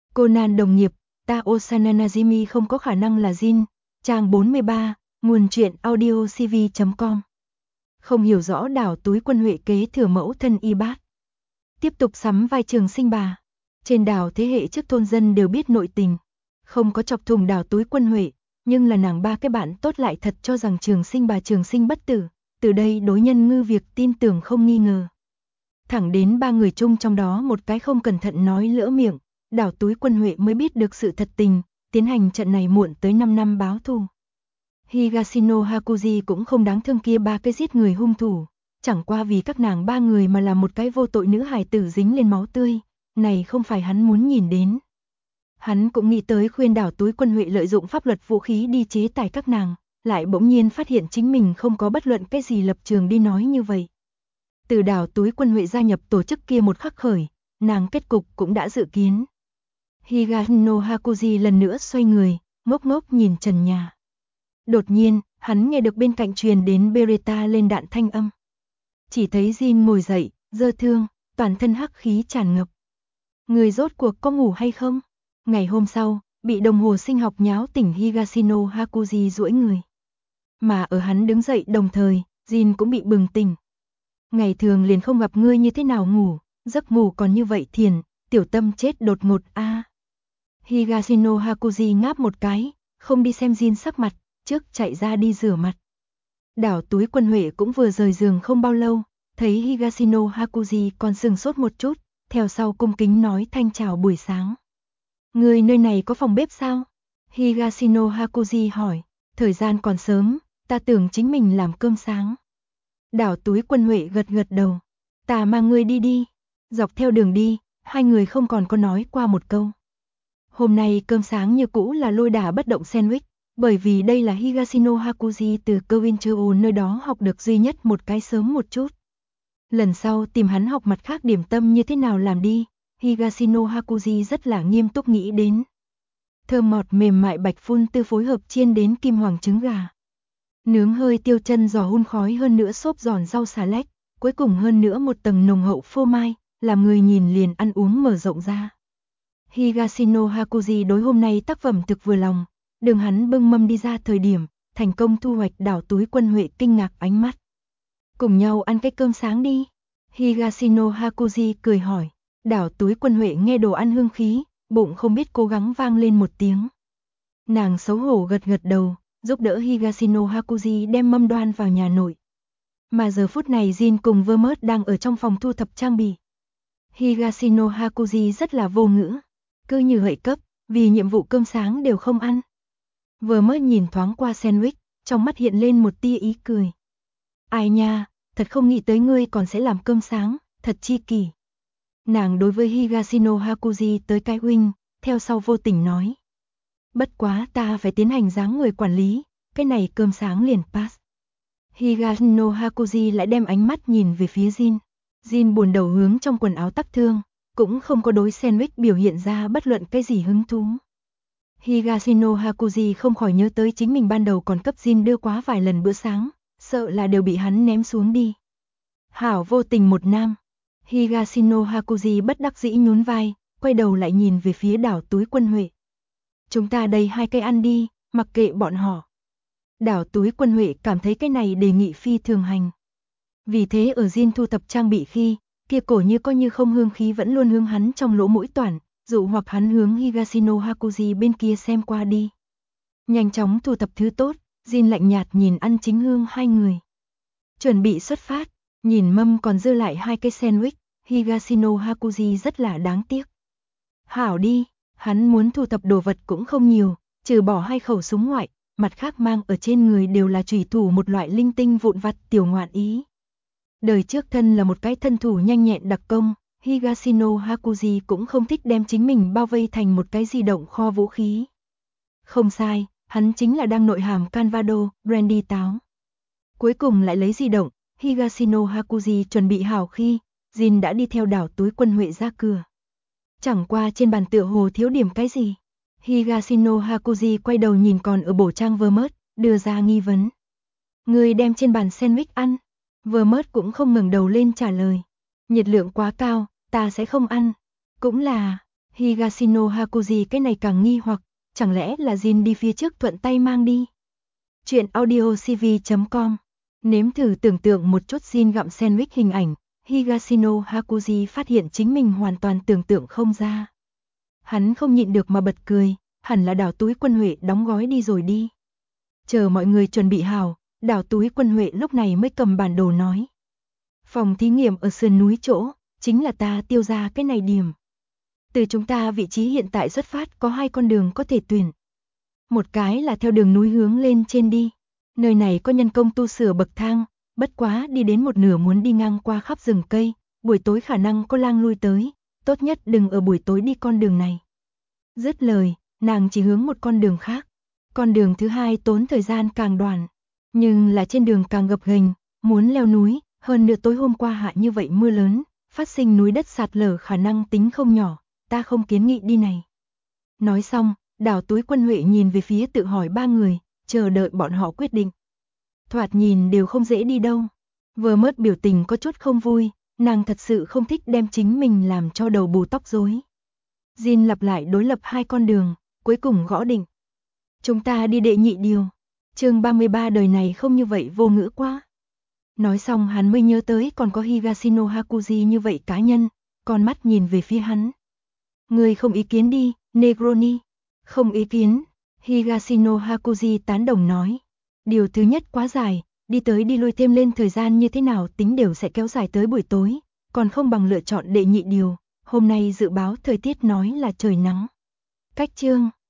Conan đồng nghiệp, ta Osana Najimi không có khả năng là Jin. Trang 43, nguồn truyện audiocv.com. Không hiểu rõ đảo túi quân Huệ kế thừa mẫu thân y bát. Tiếp tục sắm vai Trường Sinh bà. Trên đảo thế hệ trước thôn dân đều biết nội tình. Không có chọc thùng đảo túi quân Huệ, nhưng là nàng ba cái bạn tốt lại thật cho rằng Trường Sinh bà trường sinh bất tử. Từ đây đối nhân ngư việc tin tưởng không nghi ngờ. Thẳng đến ba người chung trong đó một cái không cẩn thận nói lỡ miệng, đảo túi quân Huệ mới biết được sự thật tình, tiến hành trận này muộn tới 5 năm báo thù. Higashino Hakuji cũng không đáng thương kia ba cái giết người hung thủ, chẳng qua vì các nàng ba người mà làm một cái vô tội nữ hài tử dính lên máu tươi, này không phải hắn muốn nhìn đến. Hắn cũng nghĩ tới khuyên đảo túi quân Huệ lợi dụng pháp luật vũ khí đi chế tài các nàng, lại bỗng nhiên phát hiện chính mình không có bất luận cái gì lập trường đi nói như vậy. Từ đảo túi quân Huệ gia nhập tổ chức kia một khắc khởi, nàng kết cục cũng đã dự kiến. Higashino Hakuji lần nữa xoay người, ngốc ngốc nhìn trần nhà. Đột nhiên, hắn nghe được bên cạnh truyền đến Beretta lên đạn thanh âm. Chỉ thấy Jin ngồi dậy, giơ thương, toàn thân hắc khí tràn ngập. Người rốt cuộc có ngủ hay không? Ngày hôm sau, bị đồng hồ sinh học nháo tỉnh Higashino Hakuji duỗi người. Mà ở hắn đứng dậy đồng thời, Jin cũng bị bừng tỉnh. Ngày thường liền không gặp ngươi như thế nào ngủ, giấc ngủ còn như vậy thiền, tiểu tâm chết đột ngột a. Higashino Hakuji ngáp một cái, không đi xem Jin sắc mặt, trước chạy ra đi rửa mặt. Đảo túi quân Huệ cũng vừa rời giường không bao lâu, thấy Higashino Hakuji còn sừng sốt một chút, theo sau cung kính nói thanh chào buổi sáng. Người nơi này có phòng bếp sao? Higashino Hakuji hỏi, thời gian còn sớm, ta tưởng chính mình làm cơm sáng. Đảo túi quân Huệ gật gật đầu, ta mang ngươi đi đi. Dọc theo đường đi, hai người không còn có nói qua một câu. Hôm nay cơm sáng như cũ là lôi đả bất động sandwich, bởi vì đây là Higashino Hakuji từ Kewin Chou nơi đó học được duy nhất một cái sớm một chút. Lần sau tìm hắn học mặt khác điểm tâm như thế nào làm đi, Higashino Hakuji rất là nghiêm túc nghĩ đến. Thơm ngọt mềm mại bạch phun tư phối hợp chiên đến kim hoàng trứng gà. Nướng hơi tiêu chân giò hun khói hơn nữa xốp giòn rau xà lách, cuối cùng hơn nữa một tầng nồng hậu phô mai, làm người nhìn liền ăn uống mở rộng ra. Higashino Hakuji đối hôm nay tác phẩm thực vừa lòng, đường hắn bưng mâm đi ra thời điểm, thành công thu hoạch đảo túi quân Huệ kinh ngạc ánh mắt. Cùng nhau ăn cái cơm sáng đi. Higashino Hakuji cười hỏi, đảo túi quân Huệ nghe đồ ăn hương khí, bụng không biết cố gắng vang lên một tiếng. Nàng xấu hổ gật gật đầu, giúp đỡ Higashino Hakuji đem mâm đoan vào nhà nội. Mà giờ phút này Jin cùng Vermut đang ở trong phòng thu thập trang bị. Higashino Hakuji rất là vô ngữ, cứ như vậy cấp, vì nhiệm vụ cơm sáng đều không ăn. Vermut nhìn thoáng qua sandwich, trong mắt hiện lên một tia ý cười. Ai nha, thật không nghĩ tới ngươi còn sẽ làm cơm sáng, thật chi kỳ. Nàng đối với Higashino Hakuji tới cái huynh, theo sau vô tình nói. Bất quá ta phải tiến hành dáng người quản lý, cái này cơm sáng liền pass. Higashino Hakuji lại đem ánh mắt nhìn về phía Jin. Jin buồn đầu hướng trong quần áo tắc thương, cũng không có đối sandwich biểu hiện ra bất luận cái gì hứng thú. Higashino Hakuji không khỏi nhớ tới chính mình ban đầu còn cấp Jin đưa quá vài lần bữa sáng, sợ là đều bị hắn ném xuống đi. Hảo vô tình một nam. Higashino Hakuji bất đắc dĩ nhún vai, quay đầu lại nhìn về phía đảo túi quân Huệ. Chúng ta đây hai cây ăn đi, mặc kệ bọn họ. Đảo túi quân Huệ cảm thấy cái này đề nghị phi thường hành. Vì thế ở Jin thu thập trang bị khi, kia cổ như có như không hương khí vẫn luôn hướng hắn trong lỗ mũi toàn, dụ hoặc hắn hướng Higashino Hakuji bên kia xem qua đi. Nhanh chóng thu thập thứ tốt, Jin lạnh nhạt nhìn ăn chính hương hai người. Chuẩn bị xuất phát, nhìn mâm còn dư lại hai cái sandwich, Higashino Hakuji rất là đáng tiếc. Hảo đi, hắn muốn thu thập đồ vật cũng không nhiều, trừ bỏ hai khẩu súng ngoại, mặt khác mang ở trên người đều là chủy thủ một loại linh tinh vụn vặt tiểu ngoạn ý. Đời trước thân là một cái thân thủ nhanh nhẹn đặc công, Higashino Hakuji cũng không thích đem chính mình bao vây thành một cái di động kho vũ khí. Không sai, hắn chính là đang nội hàm Canvado, brandy táo. Cuối cùng lại lấy di động, Higashino Hakuji chuẩn bị hảo khi, Jin đã đi theo đảo túi quân Huệ ra cửa. Chẳng qua trên bàn tựa hồ thiếu điểm cái gì. Higashino Hakuji quay đầu nhìn còn ở bổ trang Vermut, đưa ra nghi vấn. Người đem trên bàn sandwich ăn. Vermut cũng không ngẩng đầu lên trả lời. Nhiệt lượng quá cao, ta sẽ không ăn. Cũng là, Higashino Hakuji cái này càng nghi hoặc, chẳng lẽ là Jin đi phía trước thuận tay mang đi. Chuyện audio cv.com. Nếm thử tưởng tượng một chút Jin gặm sandwich hình ảnh, Higashino Hakuji phát hiện chính mình hoàn toàn tưởng tượng không ra. Hắn không nhịn được mà bật cười, hẳn là đảo túi Quân Huệ đóng gói đi rồi đi. Chờ mọi người chuẩn bị hào, đảo túi Quân Huệ lúc này mới cầm bản đồ nói. Phòng thí nghiệm ở sườn núi chỗ, chính là ta tiêu ra cái này điểm. Từ chúng ta vị trí hiện tại xuất phát có 2 con đường có thể tuyển. Một cái là theo đường núi hướng lên trên đi. Nơi này có nhân công tu sửa bậc thang, bất quá đi đến một nửa muốn đi ngang qua khắp rừng cây, buổi tối khả năng có lang lui tới, tốt nhất đừng ở buổi tối đi con đường này. Dứt lời, nàng chỉ hướng một con đường khác. Con đường thứ hai tốn thời gian càng đoạn, nhưng là trên đường càng gập ghềnh, muốn leo núi, hơn nữa tối hôm qua hạ như vậy mưa lớn, phát sinh núi đất sạt lở khả năng tính không nhỏ, ta không kiến nghị đi này. Nói xong, đảo túi Quân Huệ nhìn về phía tự hỏi 3 người, chờ đợi bọn họ quyết định. Thoạt nhìn đều không dễ đi đâu. Vừa mất biểu tình có chút không vui, nàng thật sự không thích đem chính mình làm cho đầu bù tóc rối. Jin lặp lại đối lập 2 con đường, cuối cùng gõ định. Chúng ta đi đệ nhị điều. Chương 33 đời này không như vậy vô ngữ quá. Nói xong hắn mới nhớ tới còn có Higashino Hakuji như vậy cá nhân, con mắt nhìn về phía hắn. Người không ý kiến đi, Negroni. Không ý kiến, Higashino Hakuji tán đồng nói. Điều thứ nhất quá dài, đi tới đi lui thêm lên thời gian như thế nào tính đều sẽ kéo dài tới buổi tối, còn không bằng lựa chọn đệ nhị điều, hôm nay dự báo thời tiết nói là trời nắng. Cách chương